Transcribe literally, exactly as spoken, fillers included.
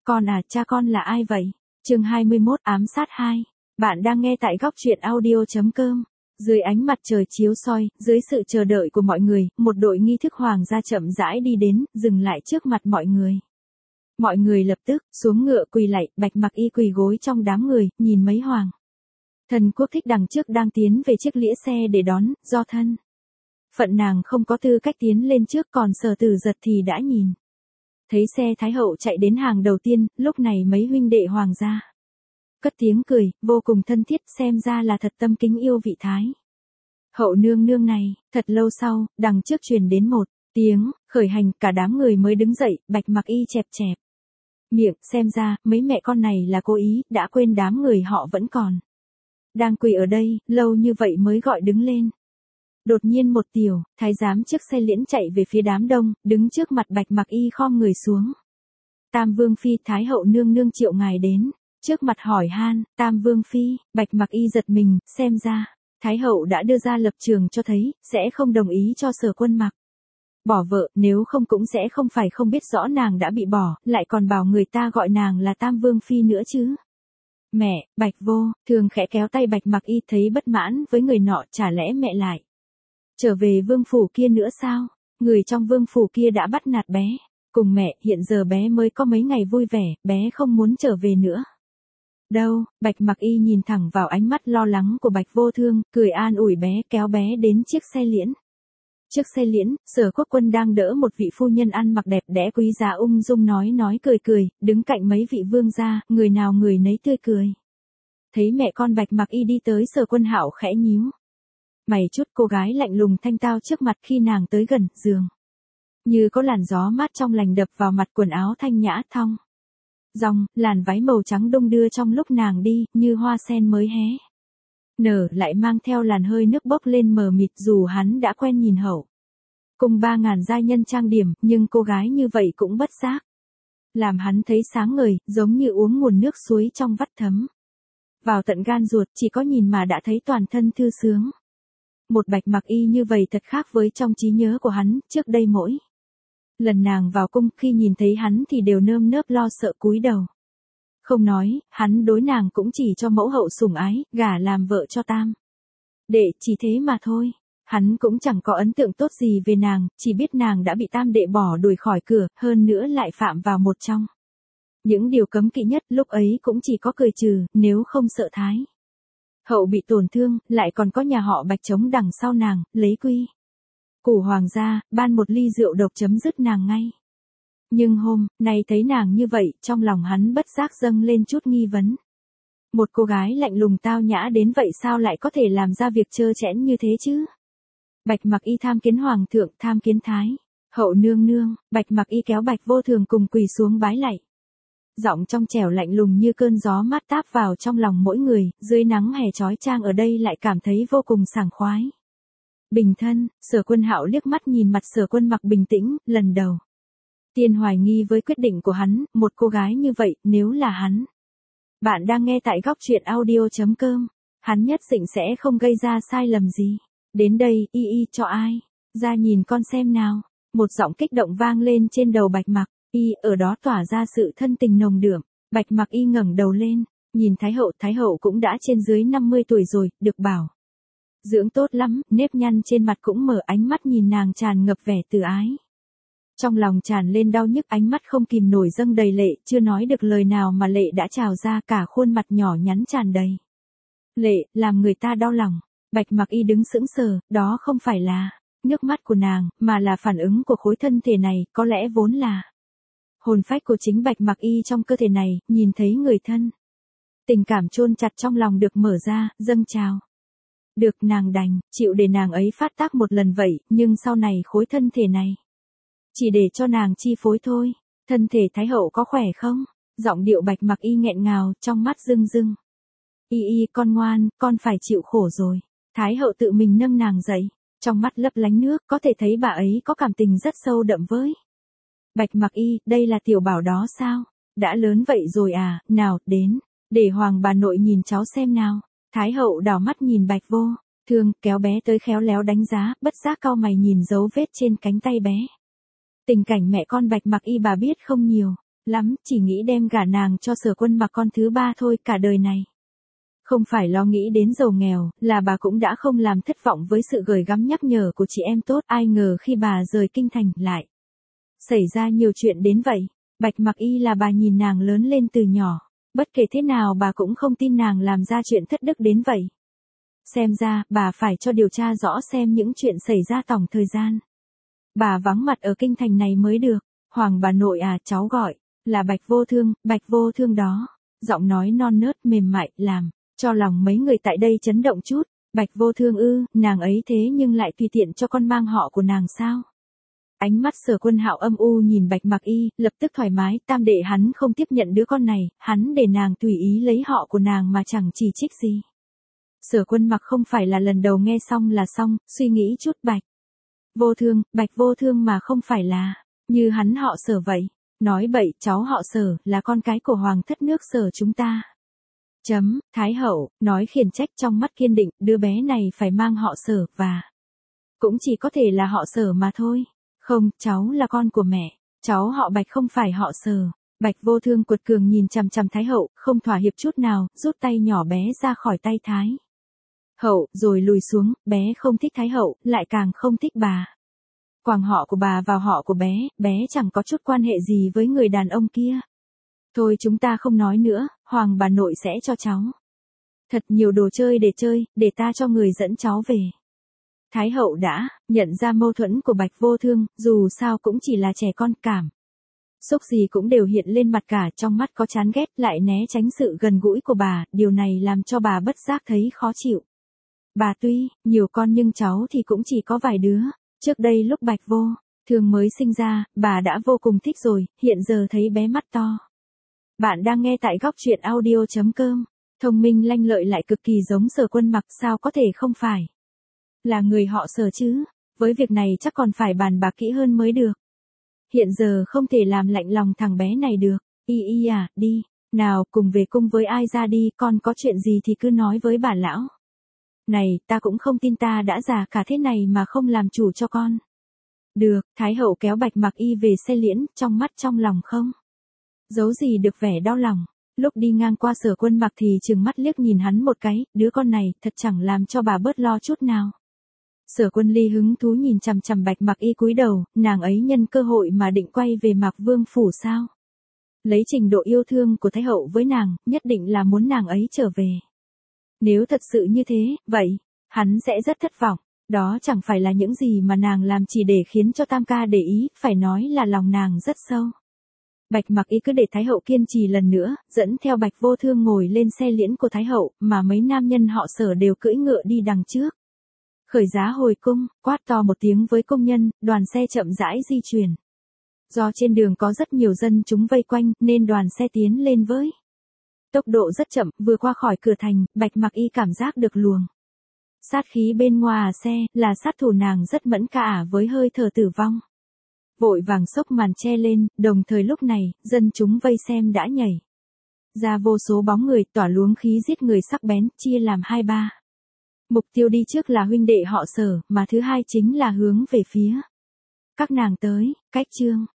Con à, cha con là ai vậy? Chương hai mươi mốt ám sát hai. Bạn đang nghe tại góc truyện audio.com. Dưới ánh mặt trời chiếu soi, dưới sự chờ đợi của mọi người, một đội nghi thức hoàng gia chậm rãi đi đến, dừng lại trước mặt mọi người. Mọi người lập tức xuống ngựa quỳ lạy, Bạch Mặc Y quỳ gối trong đám người, nhìn mấy hoàng thần quốc thích đằng trước đang tiến về chiếc lĩa xe để đón, do thân phận nàng không có tư cách tiến lên trước, còn Sở Tử Giật thì đã nhìn thấy xe Thái hậu chạy đến hàng đầu tiên. Lúc này mấy huynh đệ hoàng gia cất tiếng cười, vô cùng thân thiết, xem ra là thật tâm kính yêu vị Thái hậu nương nương này. Thật lâu sau, đằng trước truyền đến một tiếng khởi hành, cả đám người mới đứng dậy. Bạch Mặc Y chẹp chẹp miệng, xem ra mấy mẹ con này là cố ý, đã quên đám người họ vẫn còn đang quỳ ở đây, lâu như vậy mới gọi đứng lên. Đột nhiên một tiểu thái giám chiếc xe liễn chạy về phía đám đông, đứng trước mặt Bạch Mặc Y khom người xuống. Tam Vương Phi, Thái hậu nương nương triệu ngài đến. Trước mặt hỏi han, Tam Vương Phi. Bạch Mặc Y giật mình, xem ra Thái hậu đã đưa ra lập trường cho thấy sẽ không đồng ý cho Sở Quân Mặc bỏ vợ, nếu không cũng sẽ không phải không biết rõ nàng đã bị bỏ, lại còn bảo người ta gọi nàng là Tam Vương Phi nữa chứ. Mẹ, Bạch Vô Thường khẽ kéo tay Bạch Mặc Y, thấy bất mãn với người nọ, chả lẽ mẹ lại trở về vương phủ kia nữa sao? Người trong vương phủ kia đã bắt nạt bé cùng mẹ, hiện giờ bé mới có mấy ngày vui vẻ, bé không muốn trở về nữa đâu. Bạch Mặc Y nhìn thẳng vào ánh mắt lo lắng của Bạch Vô Thương, cười an ủi bé, kéo bé đến chiếc xe liễn. Trước xe liễn, Sở Quốc Quân đang đỡ một vị phu nhân ăn mặc đẹp đẽ quý giá, ung dung nói nói cười cười, đứng cạnh mấy vị vương gia, người nào người nấy tươi cười. Thấy mẹ con Bạch Mặc Y đi tới, Sở Quân Hạo khẽ nhíu mày chút. Cô gái lạnh lùng thanh tao trước mặt, khi nàng tới gần giường, như có làn gió mát trong lành đập vào mặt, quần áo thanh nhã thong dong, làn váy màu trắng đung đưa trong lúc nàng đi, như hoa sen mới hé nở, lại mang theo làn hơi nước bốc lên mờ mịt. Dù hắn đã quen nhìn hậu cùng ba ngàn giai nhân trang điểm, nhưng cô gái như vậy cũng bất giác làm hắn thấy sáng ngời, giống như uống nguồn nước suối trong vắt thấm vào tận gan ruột, chỉ có nhìn mà đã thấy toàn thân thư sướng. Một Bạch Mặc Y như vậy thật khác với trong trí nhớ của hắn, trước đây mỗi lần nàng vào cung, khi nhìn thấy hắn thì đều nơm nớp lo sợ cúi đầu không nói. Hắn đối nàng cũng chỉ cho mẫu hậu sủng ái, gả làm vợ cho Tam đệ chỉ thế mà thôi. Hắn cũng chẳng có ấn tượng tốt gì về nàng, chỉ biết nàng đã bị Tam đệ bỏ đuổi khỏi cửa, hơn nữa lại phạm vào một trong những điều cấm kỵ nhất. Lúc ấy cũng chỉ có cười trừ, nếu không sợ Thái hậu bị tổn thương, lại còn có nhà họ Bạch chống đằng sau nàng, lấy quy củ hoàng gia, ban một ly rượu độc chấm dứt nàng ngay. Nhưng hôm nay thấy nàng như vậy, trong lòng hắn bất giác dâng lên chút nghi vấn. Một cô gái lạnh lùng tao nhã đến vậy sao lại có thể làm ra việc trơ trẽn như thế chứ? Bạch Mặc Y tham kiến hoàng thượng, tham kiến Thái hậu nương nương. Bạch Mặc Y kéo Bạch Vô Thường cùng quỳ xuống bái lạy. Giọng trong trẻo lạnh lùng như cơn gió mát táp vào trong lòng mỗi người, dưới nắng hè chói chang ở đây lại cảm thấy vô cùng sảng khoái. Bình thân. Sở Quân Hạo liếc mắt nhìn mặt Sở Quân Mặc bình tĩnh, lần đầu tiên hoài nghi với quyết định của hắn, một cô gái như vậy, nếu là hắn. Bạn đang nghe tại góc truyện audio.com. Hắn nhất định sẽ không gây ra sai lầm gì. Đến đây, y y cho ai ra nhìn con xem nào. Một giọng kích động vang lên trên đầu Bạch Mặc Y, ở đó tỏa ra sự thân tình nồng đượm. Bạch Mặc Y ngẩng đầu lên, nhìn Thái hậu. Thái hậu cũng đã trên dưới năm mươi tuổi rồi, được bảo dưỡng tốt lắm, nếp nhăn trên mặt cũng mở, ánh mắt nhìn nàng tràn ngập vẻ từ ái. Trong lòng tràn lên đau nhức, ánh mắt không kìm nổi dâng đầy lệ, chưa nói được lời nào mà lệ đã trào ra, cả khuôn mặt nhỏ nhắn tràn đầy lệ, làm người ta đau lòng. Bạch Mặc Y đứng sững sờ, đó không phải là nước mắt của nàng, mà là phản ứng của khối thân thể này, có lẽ vốn là hồn phách của chính Bạch Mặc Y trong cơ thể này. Nhìn thấy người thân, tình cảm chôn chặt trong lòng được mở ra, dâng trào. Được, nàng đành chịu để nàng ấy phát tác một lần vậy, nhưng sau này khối thân thể này chỉ để cho nàng chi phối thôi. Thân thể Thái hậu có khỏe không? Giọng điệu Bạch Mặc Y nghẹn ngào, trong mắt rưng rưng. Y y, con ngoan, con phải chịu khổ rồi. Thái hậu tự mình nâng nàng dậy, trong mắt lấp lánh nước, có thể thấy bà ấy có cảm tình rất sâu đậm với Bạch Mặc Y. Đây là tiểu bảo đó sao? Đã lớn vậy rồi à? Nào, đến để hoàng bà nội nhìn cháu xem nào. Thái hậu đảo mắt nhìn Bạch Vô Thương, kéo bé tới khéo léo đánh giá, bất giác cau mày nhìn dấu vết trên cánh tay bé. Tình cảnh mẹ con Bạch Mặc Y bà biết không nhiều, lắm, chỉ nghĩ đem gả nàng cho Sở Quân Mặc con thứ ba thôi cả đời này. Không phải lo nghĩ đến giàu nghèo, là bà cũng đã không làm thất vọng với sự gửi gắm nhắc nhở của chị em tốt, ai ngờ khi bà rời kinh thành lại xảy ra nhiều chuyện đến vậy. Bạch Mặc Y là bà nhìn nàng lớn lên từ nhỏ, bất kể thế nào bà cũng không tin nàng làm ra chuyện thất đức đến vậy. Xem ra, bà phải cho điều tra rõ xem những chuyện xảy ra tổng thời gian. Bà vắng mặt ở kinh thành này mới được. Hoàng bà nội à, cháu gọi, là Bạch Vô Thương, Bạch Vô Thương đó. Giọng nói non nớt mềm mại, làm cho lòng mấy người tại đây chấn động chút. Bạch Vô Thương ư, nàng ấy thế nhưng lại tùy tiện cho con mang họ của nàng sao? Ánh mắt Sở Quân Hạo âm u nhìn Bạch Mặc Y, lập tức thoải mái, tam đệ hắn không tiếp nhận đứa con này, hắn để nàng tùy ý lấy họ của nàng mà chẳng chỉ trích gì. Sở Quân Mặc không phải là lần đầu nghe xong là xong, suy nghĩ chút. Bạch Vô Thương, Bạch Vô Thương mà không phải là như hắn họ Sở vậy. Nói bậy, cháu họ Sở, là con cái của hoàng thất nước Sở chúng ta. Chấm, Thái hậu, nói khiển trách trong mắt kiên định, đứa bé này phải mang họ Sở, và cũng chỉ có thể là họ Sở mà thôi. Không, cháu là con của mẹ, cháu họ Bạch không phải họ Sở. Bạch Vô Thương cuột cường nhìn chằm chằm Thái hậu, không thỏa hiệp chút nào, rút tay nhỏ bé ra khỏi tay Thái hậu, rồi lùi xuống. Bé không thích Thái hậu, lại càng không thích bà. Quàng họ của bà vào họ của bé, bé chẳng có chút quan hệ gì với người đàn ông kia. Thôi chúng ta không nói nữa, hoàng bà nội sẽ cho cháu thật nhiều đồ chơi để chơi, để ta cho người dẫn cháu về. Thái hậu đã nhận ra mâu thuẫn của Bạch Vô Thương, dù sao cũng chỉ là trẻ con, cảm xúc gì cũng đều hiện lên mặt cả, trong mắt có chán ghét, lại né tránh sự gần gũi của bà, điều này làm cho bà bất giác thấy khó chịu. Bà tuy nhiều con nhưng cháu thì cũng chỉ có vài đứa. Trước đây lúc Bạch Vô Thương mới sinh ra, bà đã vô cùng thích rồi, hiện giờ thấy bé mắt to. Bạn đang nghe tại góc truyện audio chấm com. Thông minh lanh lợi lại cực kỳ giống Sở Quân Mặc, sao có thể không phải là người họ Sở chứ? Với việc này chắc còn phải bàn bạc kỹ hơn mới được. Hiện giờ không thể làm lạnh lòng thằng bé này được. Y y à, đi, nào cùng về cung với ai ra đi, con có chuyện gì thì cứ nói với bà lão. Này, ta cũng không tin ta đã già cả thế này mà không làm chủ cho con. Được, Thái hậu kéo Bạch Mặc Y về xe liễn, trong mắt trong lòng không giấu gì được vẻ đau lòng. Lúc đi ngang qua Sở Quân Mặc thì trừng mắt liếc nhìn hắn một cái, đứa con này thật chẳng làm cho bà bớt lo chút nào. Sở Quân Ly hứng thú nhìn chằm chằm Bạch Mặc Y cúi đầu, nàng ấy nhân cơ hội mà định quay về Mạc Vương phủ sao? Lấy trình độ yêu thương của Thái hậu với nàng, nhất định là muốn nàng ấy trở về. Nếu thật sự như thế, vậy, hắn sẽ rất thất vọng. Đó chẳng phải là những gì mà nàng làm chỉ để khiến cho Tam ca để ý, phải nói là lòng nàng rất sâu. Bạch Mặc Y cứ để Thái hậu kiên trì lần nữa, dẫn theo Bạch Vô Thương ngồi lên xe liễn của Thái hậu, mà mấy nam nhân họ Sở đều cưỡi ngựa đi đằng trước. Khởi giá hồi cung, quát to một tiếng với công nhân, đoàn xe chậm rãi di chuyển. Do trên đường có rất nhiều dân chúng vây quanh, nên đoàn xe tiến lên với tốc độ rất chậm, vừa qua khỏi cửa thành, Bạch Mặc Y cảm giác được luồng sát khí bên ngoài xe, là sát thủ nàng rất mẫn cả với hơi thở tử vong. Vội vàng xốc màn che lên, đồng thời lúc này, dân chúng vây xem đã nhảy ra vô số bóng người, tỏa luống khí giết người sắc bén, chia làm hai ba. Mục tiêu đi trước là huynh đệ họ Sở, mà thứ hai chính là hướng về phía các nàng tới. Cách chương